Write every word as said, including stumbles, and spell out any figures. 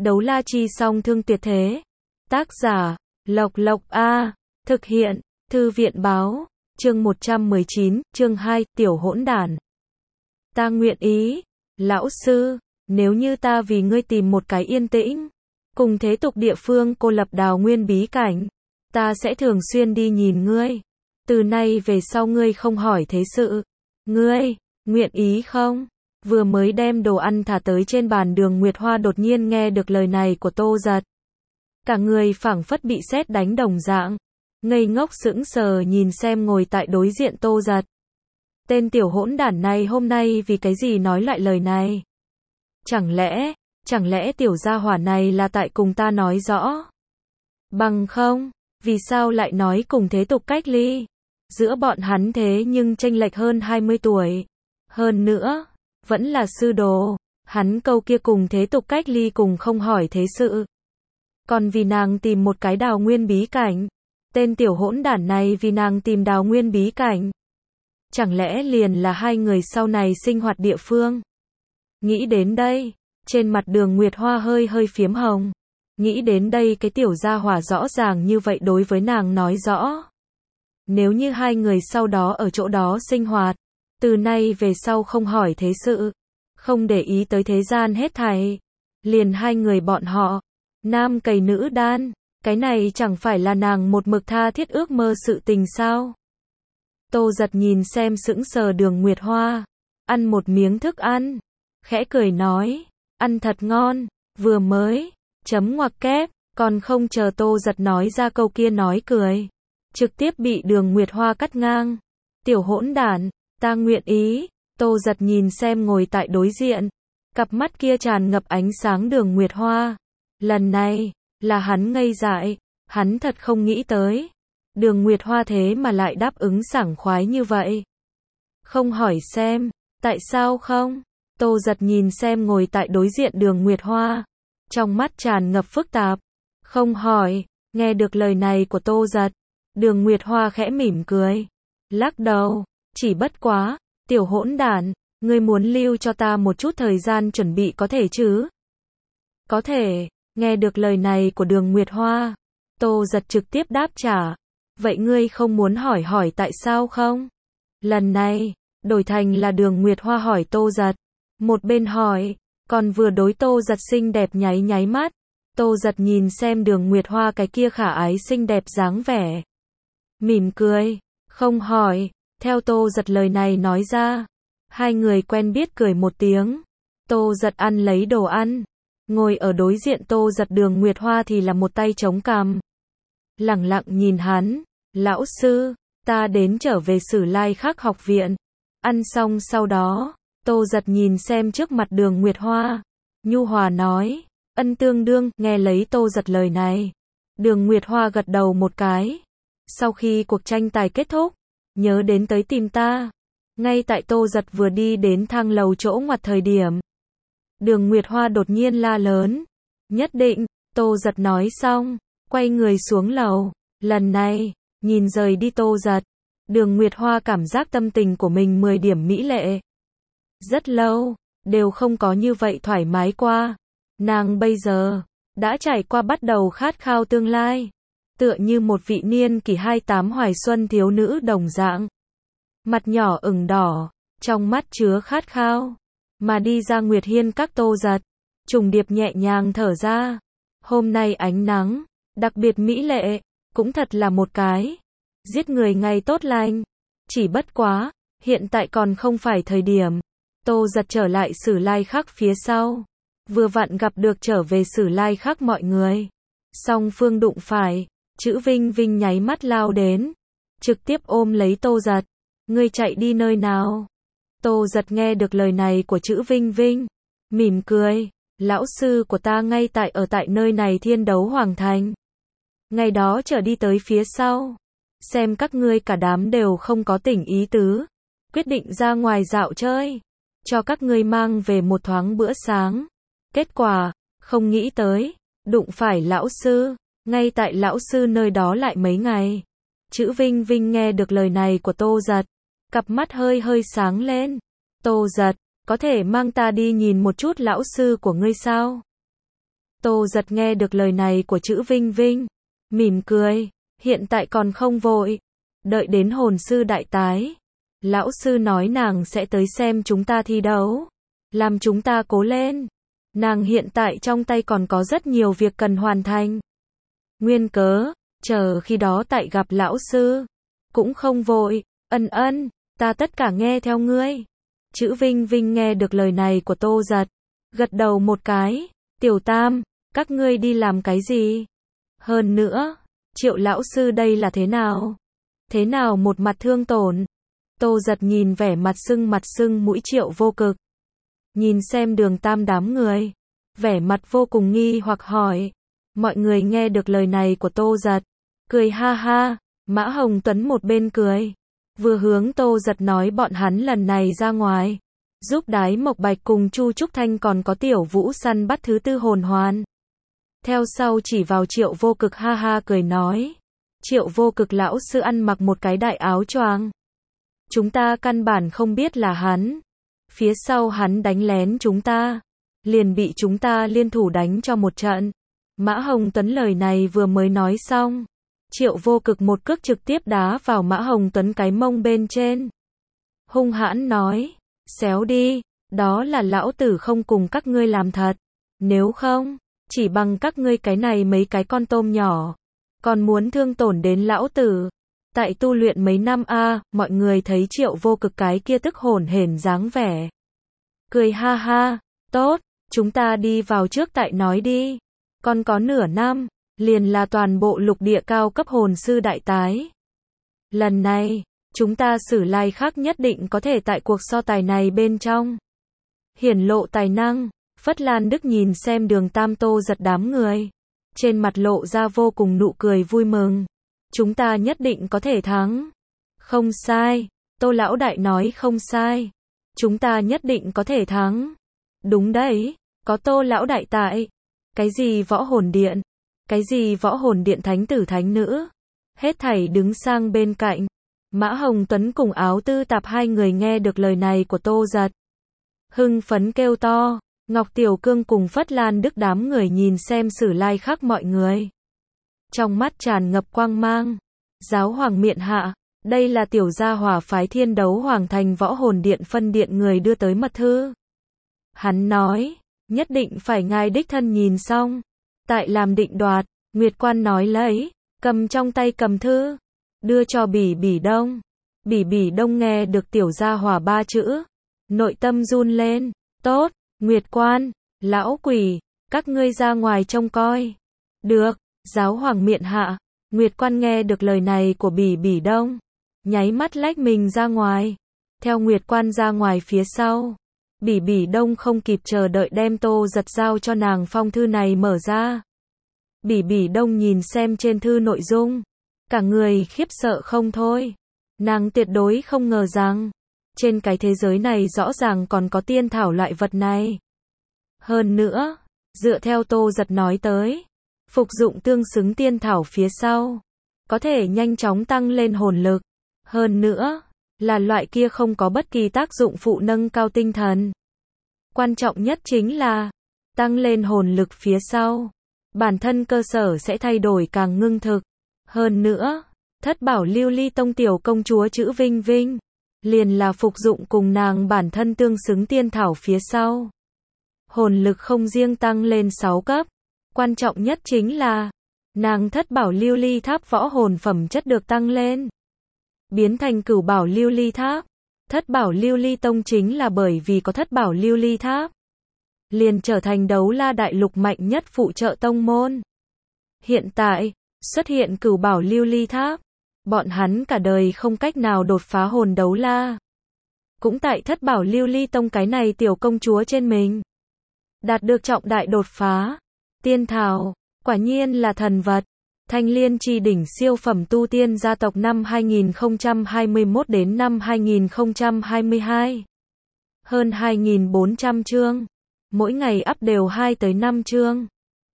Đấu la chi song thương tuyệt thế. Tác giả, Lộc Lộc A. Thực hiện, Thư viện báo. Chương một trăm mười chín, chương hai, tiểu hỗn đản. Ta nguyện ý, lão sư, nếu như ta vì ngươi tìm một cái yên tĩnh, cùng thế tục địa phương cô lập đào nguyên bí cảnh, ta sẽ thường xuyên đi nhìn ngươi. Từ nay về sau ngươi không hỏi thế sự. Ngươi, nguyện ý không? Vừa mới đem đồ ăn thả tới trên bàn, Đường Nguyệt Hoa đột nhiên nghe được lời này của Tô Giật. Cả người phảng phất bị sét đánh đồng dạng, ngây ngốc sững sờ nhìn xem ngồi tại đối diện Tô Giật. Tên tiểu hỗn đản này hôm nay vì cái gì nói lại lời này? Chẳng lẽ, chẳng lẽ tiểu gia hỏa này là tại cùng ta nói rõ? Bằng không, vì sao lại nói cùng thế tục cách ly? Giữa bọn hắn thế nhưng chênh lệch hơn hai mươi tuổi. Hơn nữa, vẫn là sư đồ. Hắn câu kia cùng thế tục cách ly cùng không hỏi thế sự. Còn vì nàng tìm một cái đào nguyên bí cảnh. Tên tiểu hỗn đản này vì nàng tìm đào nguyên bí cảnh. Chẳng lẽ liền là hai người sau này sinh hoạt địa phương? Nghĩ đến đây, trên mặt Đường Nguyệt Hoa hơi hơi phiếm hồng. Nghĩ đến đây cái tiểu gia hỏa rõ ràng như vậy đối với nàng nói rõ. Nếu như hai người sau đó ở chỗ đó sinh hoạt, từ nay về sau không hỏi thế sự, không để ý tới thế gian hết thảy, liền hai người bọn họ, nam cầy nữ đan, cái này chẳng phải là nàng một mực tha thiết ước mơ sự tình sao? Tô Giật nhìn xem sững sờ Đường Nguyệt Hoa, ăn một miếng thức ăn, khẽ cười nói, ăn thật ngon, vừa mới, chấm ngoặc kép, còn không chờ Tô Giật nói ra câu kia nói cười, trực tiếp bị Đường Nguyệt Hoa cắt ngang. Tiểu hỗn đản, ta nguyện ý. Tô Giật nhìn xem ngồi tại đối diện, cặp mắt kia tràn ngập ánh sáng Đường Nguyệt Hoa. Lần này, là hắn ngây dại, hắn thật không nghĩ tới. Đường Nguyệt Hoa thế mà lại đáp ứng sảng khoái như vậy. Không hỏi xem, tại sao không? Tô Giật nhìn xem ngồi tại đối diện Đường Nguyệt Hoa, trong mắt tràn ngập phức tạp. Không hỏi, nghe được lời này của Tô Giật, Đường Nguyệt Hoa khẽ mỉm cười, lắc đầu, chỉ bất quá, tiểu hỗn đản, ngươi muốn lưu cho ta một chút thời gian chuẩn bị có thể chứ? Có thể. Nghe được lời này của Đường Nguyệt Hoa, Tô Giật trực tiếp đáp trả, vậy ngươi không muốn hỏi hỏi tại sao không? Lần này, đổi thành là Đường Nguyệt Hoa hỏi Tô Giật, một bên hỏi, còn vừa đối Tô Giật xinh đẹp nháy nháy mắt. Tô Giật nhìn xem Đường Nguyệt Hoa cái kia khả ái xinh đẹp dáng vẻ, mỉm cười, không hỏi. Theo Tô Giật lời này nói ra, hai người quen biết cười một tiếng. Tô Giật ăn lấy đồ ăn, ngồi ở đối diện Tô Giật, Đường Nguyệt Hoa thì là một tay chống cằm, lẳng lặng nhìn hắn. Lão sư, ta đến trở về Sử Lai Khắc học viện. Ăn xong sau đó, Tô Giật nhìn xem trước mặt Đường Nguyệt Hoa, nhu hòa nói, ân tương đương. Nghe lấy Tô Giật lời này, Đường Nguyệt Hoa gật đầu một cái. Sau khi cuộc tranh tài kết thúc, nhớ đến tới tìm ta. Ngay tại Tô Giật vừa đi đến thang lầu chỗ ngoặt thời điểm, Đường Nguyệt Hoa đột nhiên la lớn, nhất định. Tô Giật nói xong, quay người xuống lầu. Lần này, nhìn rời đi Tô Giật, Đường Nguyệt Hoa cảm giác tâm tình của mình mười điểm mỹ lệ. Rất lâu, đều không có như vậy thoải mái qua. Nàng bây giờ, đã trải qua bắt đầu khát khao tương lai. Tựa như một vị niên kỷ hai mươi tám hoài xuân thiếu nữ đồng dạng. Mặt nhỏ ửng đỏ, trong mắt chứa khát khao. Mà đi ra Nguyệt Hiên Các Tô Giật, trùng điệp nhẹ nhàng thở ra. Hôm nay ánh nắng, đặc biệt mỹ lệ, cũng thật là một cái giết người ngày tốt lành. Chỉ bất quá, hiện tại còn không phải thời điểm. Tô Giật trở lại Sử Lai Khắc phía sau, vừa vặn gặp được trở về Sử Lai Khắc mọi người. Song phương đụng phải, Chữ Vinh Vinh nháy mắt lao đến, trực tiếp ôm lấy Tô Giật. Ngươi chạy đi nơi nào? Tô Giật nghe được lời này của Chữ Vinh Vinh, mỉm cười, lão sư của ta ngay tại ở tại nơi này Thiên Đấu Hoàng Thành. Ngày đó trở đi tới phía sau, xem các ngươi cả đám đều không có tỉnh ý tứ, quyết định ra ngoài dạo chơi, cho các ngươi mang về một thoáng bữa sáng. Kết quả, không nghĩ tới, đụng phải lão sư, ngay tại lão sư nơi đó lại mấy ngày. Chữ Vinh Vinh nghe được lời này của Tô Giật, cặp mắt hơi hơi sáng lên. Tô Giật, có thể mang ta đi nhìn một chút lão sư của ngươi sao? Tô Giật nghe được lời này của chữ Vinh Vinh, mỉm cười, hiện tại còn không vội, đợi đến hồn sư đại tái. Lão sư nói nàng sẽ tới xem chúng ta thi đấu, làm chúng ta cố lên. Nàng hiện tại trong tay còn có rất nhiều việc cần hoàn thành. Nguyên cớ, chờ khi đó tại gặp lão sư, cũng không vội, ân ân, ta tất cả nghe theo ngươi. Chữ Vinh Vinh nghe được lời này của Tô Giật, gật đầu một cái, Tiểu Tam, các ngươi đi làm cái gì? Hơn nữa, Triệu lão sư đây là thế nào? Thế nào một mặt thương tổn? Tô Giật nhìn vẻ mặt sưng mặt sưng mũi Triệu Vô Cực. Nhìn xem Đường Tam đám người, vẻ mặt vô cùng nghi hoặc hỏi. Mọi người nghe được lời này của Tô Giật, cười ha ha, Mã Hồng Tuấn một bên cười, vừa hướng Tô Giật nói bọn hắn lần này ra ngoài, giúp Đái Mộc Bạch cùng Chu Trúc Thanh còn có Tiểu Vũ săn bắt thứ tư hồn hoàn. Theo sau chỉ vào Triệu Vô Cực ha ha cười nói, Triệu Vô Cực lão sư ăn mặc một cái đại áo choàng. Chúng ta căn bản không biết là hắn. Phía sau hắn đánh lén chúng ta, liền bị chúng ta liên thủ đánh cho một trận. Mã Hồng Tuấn lời này vừa mới nói xong, Triệu Vô Cực một cước trực tiếp đá vào Mã Hồng Tuấn cái mông bên trên. Hung hãn nói, xéo đi, đó là lão tử không cùng các ngươi làm thật. Nếu không, chỉ bằng các ngươi cái này mấy cái con tôm nhỏ, còn muốn thương tổn đến lão tử. Tại tu luyện mấy năm a, à, mọi người thấy Triệu Vô Cực cái kia tức hổn hển dáng vẻ. Cười ha ha, tốt, chúng ta đi vào trước tại nói đi. Còn có nửa năm, liền là toàn bộ lục địa cao cấp hồn sư đại tái. Lần này, chúng ta Sử Lai Khắc nhất định có thể tại cuộc so tài này bên trong hiển lộ tài năng. Phất Lan Đức nhìn xem Đường Tam Tô Giật đám người, trên mặt lộ ra vô cùng nụ cười vui mừng. Chúng ta nhất định có thể thắng. Không sai, Tô lão đại nói không sai. Chúng ta nhất định có thể thắng. Đúng đấy, có Tô lão đại tại. Cái gì võ hồn điện, cái gì võ hồn điện thánh tử thánh nữ, hết thảy đứng sang bên cạnh. Mã Hồng Tuấn cùng Áo Tư Tạp hai người nghe được lời này của Tô Giật, hưng phấn kêu to. Ngọc Tiểu Cương cùng Phất Lan Đức đám người nhìn xem Sử Lai Khắc mọi người, trong mắt tràn ngập quang mang. Giáo hoàng miện hạ, đây là tiểu gia hỏa phái Thiên Đấu Hoàng Thành võ hồn điện phân điện người đưa tới mật thư. Hắn nói, nhất định phải ngài đích thân nhìn xong, tại làm định đoạt. Nguyệt Quan nói lấy, cầm trong tay cầm thư, đưa cho Bỉ Bỉ Đông. Bỉ Bỉ Đông nghe được tiểu gia hỏa ba chữ, nội tâm run lên. Tốt, Nguyệt Quan, lão quỷ, các ngươi ra ngoài trông coi. Được, giáo hoàng miện hạ. Nguyệt Quan nghe được lời này của Bỉ Bỉ Đông, nháy mắt lách mình ra ngoài. Theo Nguyệt Quan ra ngoài phía sau, Bỉ Bỉ Đông không kịp chờ đợi đem Tô Giật giao cho nàng phong thư này mở ra. Bỉ Bỉ Đông nhìn xem trên thư nội dung, cả người khiếp sợ không thôi. Nàng tuyệt đối không ngờ rằng, trên cái thế giới này rõ ràng còn có tiên thảo loại vật này. Hơn nữa, dựa theo Tô Giật nói tới, phục dụng tương xứng tiên thảo phía sau, có thể nhanh chóng tăng lên hồn lực. Hơn nữa, là loại kia không có bất kỳ tác dụng phụ nâng cao tinh thần. Quan trọng nhất chính là, tăng lên hồn lực phía sau, bản thân cơ sở sẽ thay đổi càng ngưng thực. Hơn nữa, Thất Bảo Lưu Ly Tông tiểu công chúa chữ Vinh Vinh, liền là phục dụng cùng nàng bản thân tương xứng tiên thảo phía sau. Hồn lực không riêng tăng lên sáu cấp, quan trọng nhất chính là, nàng Thất Bảo Lưu Ly Tháp võ hồn phẩm chất được tăng lên, biến thành Cửu Bảo Lưu Ly Tháp. Thất Bảo Lưu Ly Tông chính là bởi vì có Thất Bảo Lưu Ly Tháp, liền trở thành Đấu La Đại Lục mạnh nhất phụ trợ tông môn. Hiện tại, xuất hiện Cửu Bảo Lưu Ly Tháp, bọn hắn cả đời không cách nào đột phá hồn đấu la. Cũng tại Thất Bảo Lưu Ly Tông cái này tiểu công chúa trên mình, đạt được trọng đại đột phá. Tiên thảo, quả nhiên là thần vật. Thanh Liên Chi đỉnh siêu phẩm tu tiên gia tộc năm hai nghìn không trăm hai mươi mốt đến năm hai nghìn không trăm hai mươi hai. Hơn hai nghìn bốn trăm chương. Mỗi ngày up đều hai tới năm chương.